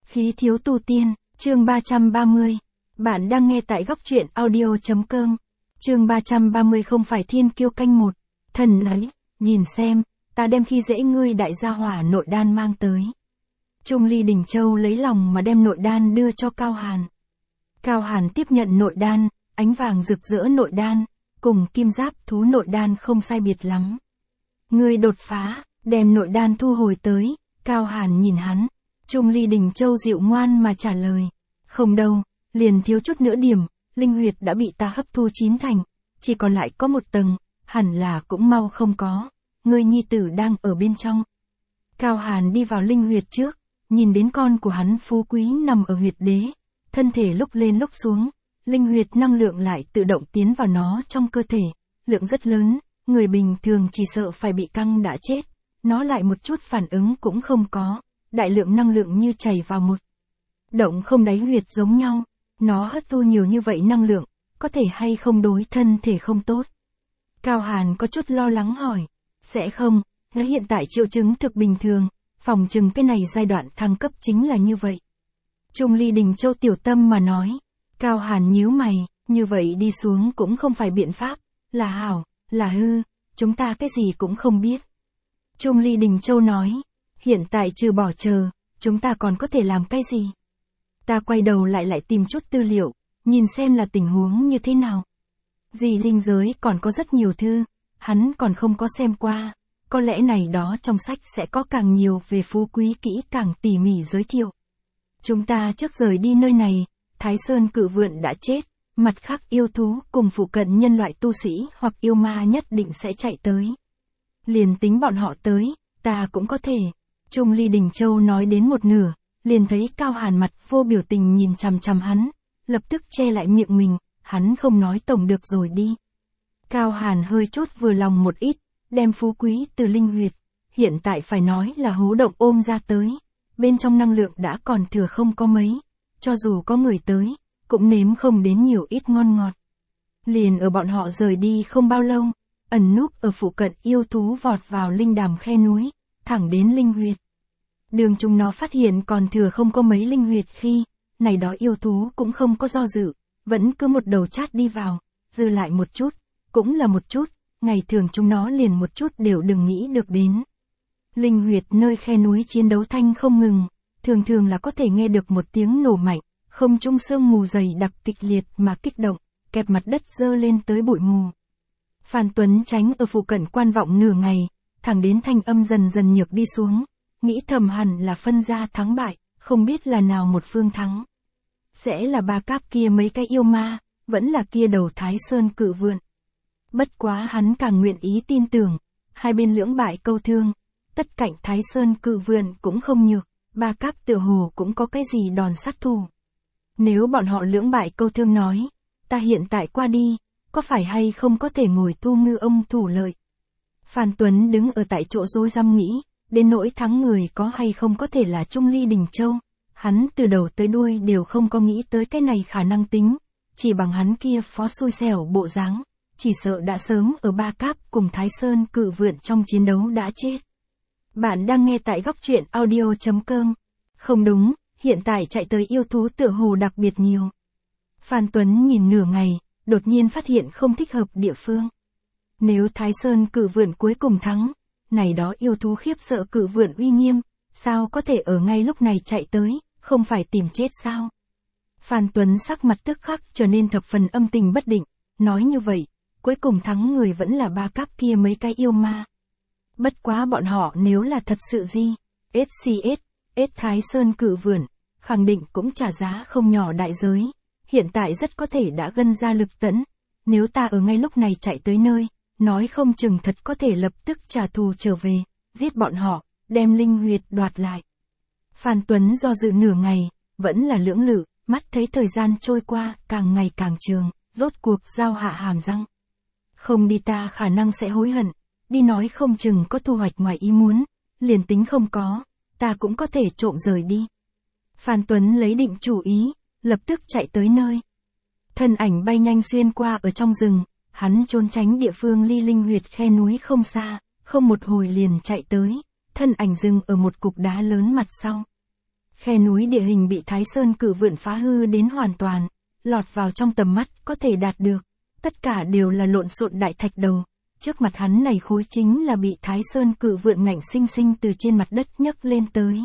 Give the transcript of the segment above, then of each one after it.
Khí thiếu tu tiên, chương 330. Bạn đang nghe tại góc truyện audio.com. Chương 330 không phải thiên kiêu canh một. Thần ấy, nhìn xem, ta đem khi dễ ngươi đại gia hỏa nội đan mang tới. Trung Ly Đình Châu lấy lòng mà đem nội đan đưa cho Cao Hàn. Cao Hàn tiếp nhận nội đan, ánh vàng rực rỡ nội đan, cùng kim giáp thú nội đan không sai biệt lắm. Ngươi đột phá, đem nội đan thu hồi tới, Cao Hàn nhìn hắn. Trung Ly Đình Châu dịu ngoan mà trả lời. Không đâu, liền thiếu chút nữa điểm, linh huyệt đã bị ta hấp thu 9 thành, chỉ còn lại có 1 tầng, hẳn là cũng mau không có. Ngươi nhi tử đang ở bên trong. Cao Hàn đi vào linh huyệt trước, nhìn đến con của hắn Phú Quý nằm ở huyệt đế, thân thể lúc lên lúc xuống, linh huyệt năng lượng lại tự động tiến vào nó trong cơ thể, lượng rất lớn, người bình thường chỉ sợ phải bị căng đã chết, nó lại một chút phản ứng cũng không có, đại lượng năng lượng như chảy vào một động không đáy huyệt giống nhau, nó hấp thu nhiều như vậy năng lượng, có thể hay không đối thân thể không tốt. Cao Hàn có chút lo lắng hỏi, sẽ không, nó hiện tại triệu chứng thực bình thường, phòng chừng cái này giai đoạn thăng cấp chính là như vậy. Trung Ly Đình Châu tiểu tâm mà nói, Cao Hàn nhíu mày, như vậy đi xuống cũng không phải biện pháp, là hảo, là hư, chúng ta cái gì cũng không biết. Trung Ly Đình Châu nói, hiện tại trừ bỏ chờ, chúng ta còn có thể làm cái gì? Ta quay đầu lại tìm chút tư liệu, nhìn xem là tình huống như thế nào. Dì linh giới còn có rất nhiều thư, hắn còn không có xem qua, có lẽ này đó trong sách sẽ có càng nhiều về Phú Quý kỹ càng tỉ mỉ giới thiệu. Chúng ta trước rời đi nơi này, Thái Sơn Cự Vượn đã chết, mặt khác yêu thú cùng phụ cận nhân loại tu sĩ hoặc yêu ma nhất định sẽ chạy tới. Liền tính bọn họ tới, ta cũng có thể. Trung Ly Đình Châu nói đến một nửa, liền thấy Cao Hàn mặt vô biểu tình nhìn chằm chằm hắn, lập tức che lại miệng mình, hắn không nói tổng được rồi đi. Cao Hàn hơi chút vừa lòng một ít, đem Phú Quý từ linh huyệt, hiện tại phải nói là hố động ôm ra tới, bên trong năng lượng đã còn thừa không có mấy, cho dù có người tới, cũng nếm không đến nhiều ít ngon ngọt. Liền ở bọn họ rời đi không bao lâu, ẩn núp ở phụ cận yêu thú vọt vào linh đàm khe núi, thẳng đến linh huyệt. Đường chúng nó phát hiện còn thừa không có mấy linh huyệt khi, này đó yêu thú cũng không có do dự, vẫn cứ một đầu chát đi vào, dư lại một chút, cũng là một chút, ngày thường chúng nó liền một chút đều đừng nghĩ được đến. Linh huyệt nơi khe núi chiến đấu thanh không ngừng, thường thường là có thể nghe được một tiếng nổ mạnh, không trung sương mù dày đặc kịch liệt mà kích động, kẹp mặt đất dơ lên tới bụi mù. Phan Tuấn tránh ở phụ cận quan vọng nửa ngày, thẳng đến thanh âm dần dần nhược đi xuống, nghĩ thầm hẳn là phân ra thắng bại, không biết là nào một phương thắng. Sẽ là ba cáp kia mấy cái yêu ma, vẫn là kia đầu Thái Sơn Cự Vượn. Bất quá hắn càng nguyện ý tin tưởng, hai bên lưỡng bại câu thương, tất cạnh Thái Sơn Cự Vượn cũng không nhược, ba cáp tựa hồ cũng có cái gì đòn sát thủ. Nếu bọn họ lưỡng bại câu thương nói, ta hiện tại qua đi, có phải hay không có thể ngồi thu ngư ông thủ lợi. Phan Tuấn đứng ở tại chỗ rối rắm nghĩ, đến nỗi thắng người có hay không có thể là Trung Ly Đình Châu, hắn từ đầu tới đuôi đều không có nghĩ tới cái này khả năng tính, chỉ bằng hắn kia phó xui xẻo bộ dáng, chỉ sợ đã sớm ở ba cáp cùng Thái Sơn Cự Vượn trong chiến đấu đã chết. Bạn đang nghe tại góc truyện audio.com. Không đúng, hiện tại chạy tới yêu thú tựa hồ đặc biệt nhiều. Phan Tuấn nhìn nửa ngày, đột nhiên phát hiện không thích hợp địa phương. Nếu Thái Sơn Cự Vượn cuối cùng thắng, này đó yêu thú khiếp sợ Cự Vượn uy nghiêm, sao có thể ở ngay lúc này chạy tới, không phải tìm chết sao? Phan Tuấn sắc mặt tức khắc trở nên thập phần âm tình bất định, nói như vậy, cuối cùng thắng người vẫn là ba cáp kia mấy cái yêu ma. Bất quá bọn họ nếu là thật sự gì, SCS Thái Sơn Cự Vượn, khẳng định cũng trả giá không nhỏ đại giới, hiện tại rất có thể đã gân ra lực tẫn, nếu ta ở ngay lúc này chạy tới nơi, nói không chừng thật có thể lập tức trả thù trở về, giết bọn họ, đem linh huyệt đoạt lại. Phan Tuấn do dự nửa ngày, vẫn là lưỡng lự, mắt thấy thời gian trôi qua, càng ngày càng trường, rốt cuộc giao hạ hàm răng. Không đi ta khả năng sẽ hối hận, đi nói không chừng có thu hoạch ngoài ý muốn, liền tính không có, ta cũng có thể trộm rời đi. Phan Tuấn lấy định chủ ý, lập tức chạy tới nơi. Thân ảnh bay nhanh xuyên qua ở trong rừng, hắn trốn tránh địa phương ly linh huyệt khe núi không xa, không một hồi liền chạy tới, thân ảnh dừng ở một cục đá lớn mặt sau. Khe núi địa hình bị Thái Sơn Cự Vượn phá hư đến hoàn toàn, lọt vào trong tầm mắt có thể đạt được. Tất cả đều là lộn xộn đại thạch đầu. Trước mặt hắn này khối chính là bị Thái Sơn Cự Vượn ngạnh sinh sinh từ trên mặt đất nhấc lên tới.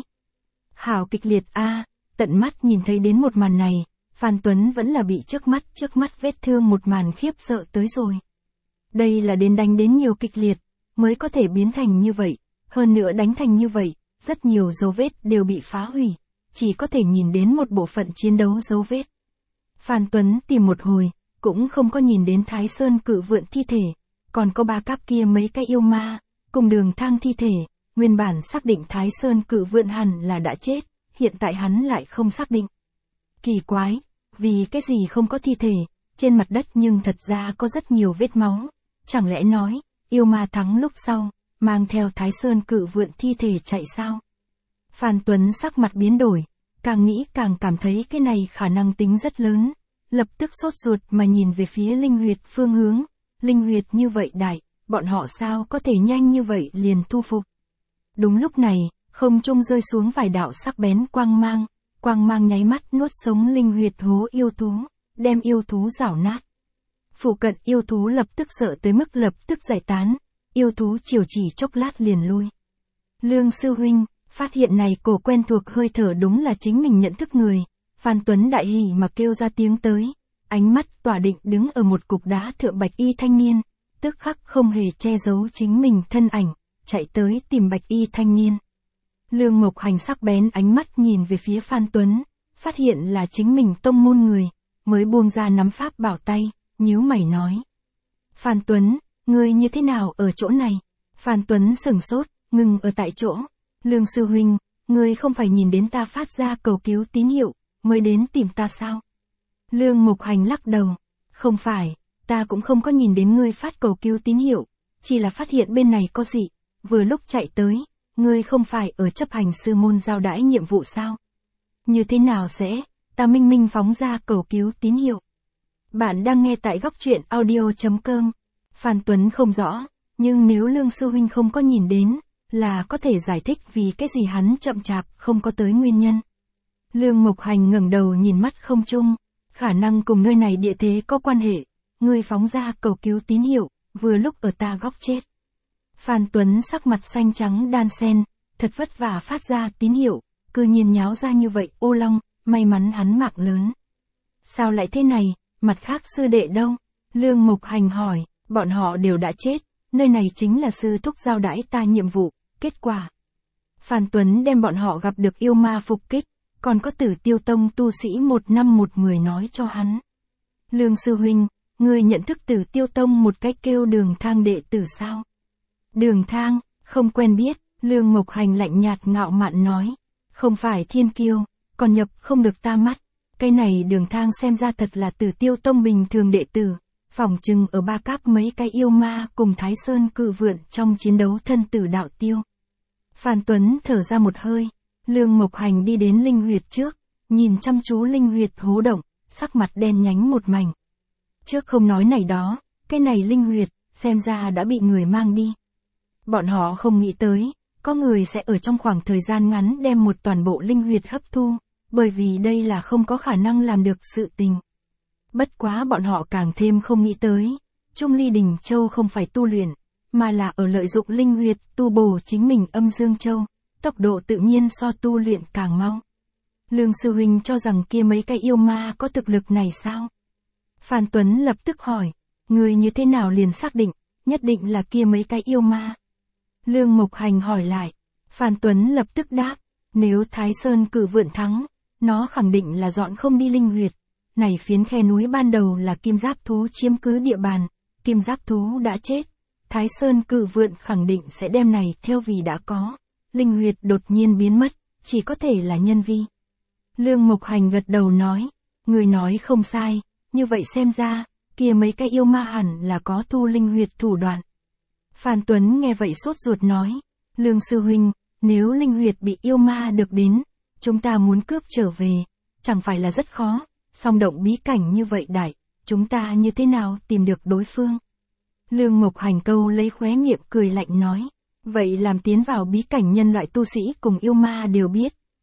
Hảo kịch liệt a, tận mắt nhìn thấy đến một màn này, Phan Tuấn vẫn là bị trước mắt vết thương một màn khiếp sợ tới rồi. Đây là đến đánh đến nhiều kịch liệt, mới có thể biến thành như vậy, hơn nữa đánh thành như vậy, rất nhiều dấu vết đều bị phá hủy, chỉ có thể nhìn đến một bộ phận chiến đấu dấu vết. Phan Tuấn tìm một hồi, cũng không có nhìn đến Thái Sơn Cự Vượn thi thể, còn có ba cáp kia mấy cái yêu ma, cùng Đường Thang thi thể, nguyên bản xác định Thái Sơn Cự Vượn hẳn là đã chết, hiện tại hắn lại không xác định. Kỳ quái, vì cái gì không có thi thể, trên mặt đất nhưng thật ra có rất nhiều vết máu, chẳng lẽ nói, yêu ma thắng lúc sau, mang theo Thái Sơn Cự Vượn thi thể chạy sao? Phan Tuấn sắc mặt biến đổi, càng nghĩ càng cảm thấy cái này khả năng tính rất lớn, lập tức sốt ruột mà nhìn về phía Linh Huyệt phương hướng. Linh Huyệt như vậy đại, bọn họ sao có thể nhanh như vậy liền thu phục. Đúng lúc này, không trung rơi xuống vài đạo sắc bén quang mang nháy mắt nuốt sống Linh Huyệt hố yêu thú, đem yêu thú rảo nát. Phụ cận yêu thú lập tức sợ tới mức lập tức giải tán, yêu thú chiều chỉ chốc lát liền lui. Lương sư huynh, phát hiện này cổ quen thuộc hơi thở đúng là chính mình nhận thức người, Phan Tuấn đại hỉ mà kêu ra tiếng tới, ánh mắt tỏa định đứng ở một cục đá thượng bạch y thanh niên, tức khắc không hề che giấu chính mình thân ảnh, chạy tới tìm bạch y thanh niên. Lương Mộc Hành sắc bén ánh mắt nhìn về phía Phan Tuấn, phát hiện là chính mình tông môn người, mới buông ra nắm pháp bảo tay, nhíu mày nói. Phan Tuấn, ngươi như thế nào ở chỗ này? Phan Tuấn sửng sốt, ngừng ở tại chỗ. Lương sư huynh, ngươi không phải nhìn đến ta phát ra cầu cứu tín hiệu, mới đến tìm ta sao? Lương Mộc Hành lắc đầu. Không phải, ta cũng không có nhìn đến ngươi phát cầu cứu tín hiệu, chỉ là phát hiện bên này có gì, vừa lúc chạy tới, ngươi không phải ở chấp hành sư môn giao đãi nhiệm vụ sao? Như thế nào sẽ, ta minh minh phóng ra cầu cứu tín hiệu. Bạn đang nghe tại góc truyện audio.com. Phan Tuấn không rõ, nhưng nếu Lương sư huynh không có nhìn đến, là có thể giải thích vì cái gì hắn chậm chạp không có tới nguyên nhân. Lương Mộc Hành ngẩng đầu nhìn mắt không trung, khả năng cùng nơi này địa thế có quan hệ, ngươi phóng ra cầu cứu tín hiệu, vừa lúc ở ta góc chết. Phan Tuấn sắc mặt xanh trắng đan xen, thật vất vả phát ra tín hiệu, cư nhiên nháo ra như vậy, ô long, may mắn hắn mạng lớn. Sao lại thế này, mặt khác sư đệ đâu? Lương Mộc Hành hỏi, bọn họ đều đã chết, nơi này chính là sư thúc giao đãi ta nhiệm vụ, kết quả. Phan Tuấn đem bọn họ gặp được yêu ma phục kích, còn có Tử Tiêu Tông tu sĩ một năm một người nói cho hắn. Lương sư huynh, ngươi nhận thức Tử Tiêu Tông một cách kêu Đường Thang đệ tử sao? Đường Thang, không quen biết, Lương Mộc Hành lạnh nhạt ngạo mạn nói, không phải thiên kiêu, còn nhập không được ta mắt, cái này Đường Thang xem ra thật là Tử Tiêu Tông bình thường đệ tử, phỏng chừng ở ba cáp mấy cái yêu ma cùng Thái Sơn Cự Vượn trong chiến đấu thân tử đạo tiêu. Phan Tuấn thở ra một hơi, Lương Mộc Hành đi đến Linh Huyệt trước, nhìn chăm chú Linh Huyệt hố động, sắc mặt đen nhánh một mảnh. Trước không nói này đó, cái này Linh Huyệt, xem ra đã bị người mang đi. Bọn họ không nghĩ tới, có người sẽ ở trong khoảng thời gian ngắn đem một toàn bộ Linh Huyệt hấp thu, bởi vì đây là không có khả năng làm được sự tình. Bất quá bọn họ càng thêm không nghĩ tới, Trung Ly Đình Châu không phải tu luyện, mà là ở lợi dụng Linh Huyệt tu bổ chính mình âm dương châu, tốc độ tự nhiên so tu luyện càng mau. Lương sư huynh cho rằng kia mấy cái yêu ma có thực lực này sao? Phan Tuấn lập tức hỏi, người như thế nào liền xác định, nhất định là kia mấy cái yêu ma? Lương Mộc Hành hỏi lại, Phan Tuấn lập tức đáp, nếu Thái Sơn Cự Vượn thắng, nó khẳng định là dọn không đi Linh Huyệt. Này phiến khe núi ban đầu là kim giáp thú chiếm cứ địa bàn, kim giáp thú đã chết, Thái Sơn Cự Vượn khẳng định sẽ đem này theo vì đã có, Linh Huyệt đột nhiên biến mất, chỉ có thể là nhân vi. Lương Mộc Hành gật đầu nói, người nói không sai, như vậy xem ra, kia mấy cái yêu ma hẳn là có thu Linh Huyệt thủ đoạn. Phan Tuấn nghe vậy sốt ruột nói, Lương sư huynh, nếu Linh Huyệt bị yêu ma được đến, chúng ta muốn cướp trở về, chẳng phải là rất khó. Song động bí cảnh như vậy đại, chúng ta như thế nào tìm được đối phương? Lương Mộc Hành câu lấy khóe miệng cười lạnh nói, vậy làm tiến vào bí cảnh nhân loại tu sĩ cùng yêu ma đều biết,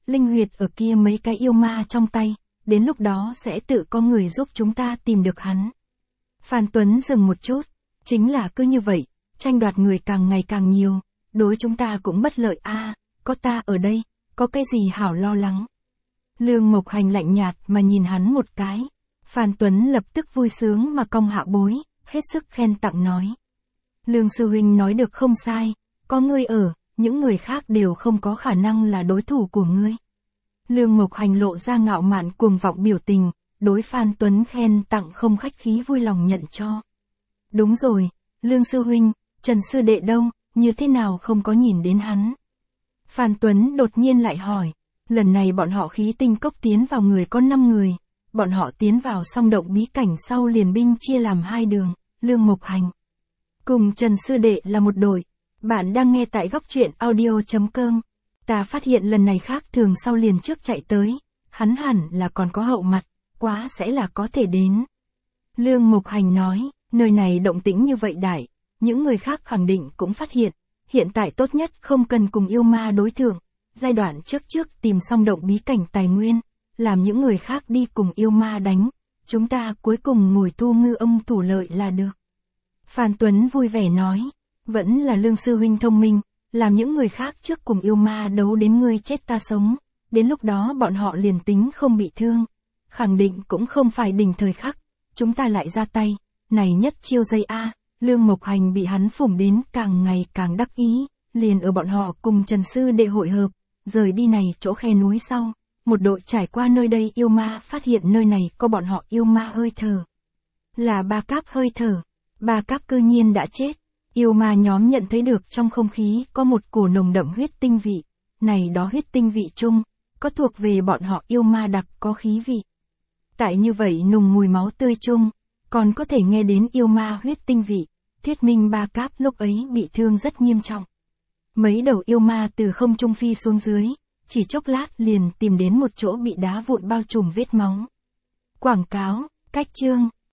linh huyệt ở kia mấy cái yêu ma trong tay, đến lúc đó sẽ tự có người giúp chúng ta tìm được hắn. Phan Tuấn dừng một chút, chính là cứ như vậy, tranh đoạt người càng ngày càng nhiều, đối chúng ta cũng bất lợi a, có ta ở đây, có cái gì hảo lo lắng. Lương Mộc Hành lạnh nhạt mà nhìn hắn một cái. Phan Tuấn lập tức vui sướng mà cong hạ bối, hết sức khen tặng nói. Lương sư huynh nói được không sai, có ngươi ở, những người khác đều không có khả năng là đối thủ của ngươi. Lương Mộc Hành lộ ra ngạo mạn cuồng vọng biểu tình, đối Phan Tuấn khen tặng không khách khí vui lòng nhận cho. Đúng rồi, Lương sư huynh, Trần sư đệ đâu, như thế nào không có nhìn đến hắn. Phan Tuấn đột nhiên lại hỏi, lần này bọn họ khí tinh cốc tiến vào người có 5 người, bọn họ tiến vào song động bí cảnh sau liền binh chia làm 2 đường, Lương Mộc Hành cùng Trần sư đệ là một đội. Bạn đang nghe tại góc truyện audio.com. Ta phát hiện lần này khác thường sau liền trước chạy tới, hắn hẳn là còn có hậu mặt, quá sẽ là có thể đến. Lương Mộc Hành nói, nơi này động tĩnh như vậy đại, những người khác khẳng định cũng phát hiện, hiện tại tốt nhất không cần cùng yêu ma đối thượng, giai đoạn trước tìm xong động bí cảnh tài nguyên, làm những người khác đi cùng yêu ma đánh, chúng ta cuối cùng ngồi thu ngư ông thủ lợi là được. Phan Tuấn vui vẻ nói, vẫn là Lương sư huynh thông minh, làm những người khác trước cùng yêu ma đấu đến ngươi chết ta sống, đến lúc đó bọn họ liền tính không bị thương, khẳng định cũng không phải đỉnh thời khắc, chúng ta lại ra tay, này nhất chiêu dây a. Lương Mộc Hành bị hắn phủng đến càng ngày càng đắc ý, liền ở bọn họ cùng Trần sư đệ hội hợp, rời đi này chỗ khe núi sau, một đội trải qua nơi đây yêu ma phát hiện nơi này có bọn họ yêu ma hơi thở. Là Ba Cáp hơi thở, Ba Cáp cư nhiên đã chết, yêu ma nhóm nhận thấy được trong không khí có một cổ nồng đậm huyết tinh vị, này đó huyết tinh vị chung, có thuộc về bọn họ yêu ma đặc có khí vị. Tại như vậy nùng mùi máu tươi chung, còn có thể nghe đến yêu ma huyết tinh vị, thuyết minh Ba Cáp lúc ấy bị thương rất nghiêm trọng. Mấy đầu yêu ma từ không trung phi xuống dưới, chỉ chốc lát liền tìm đến một chỗ bị đá vụn bao trùm vết máu. Quảng cáo, cách chương.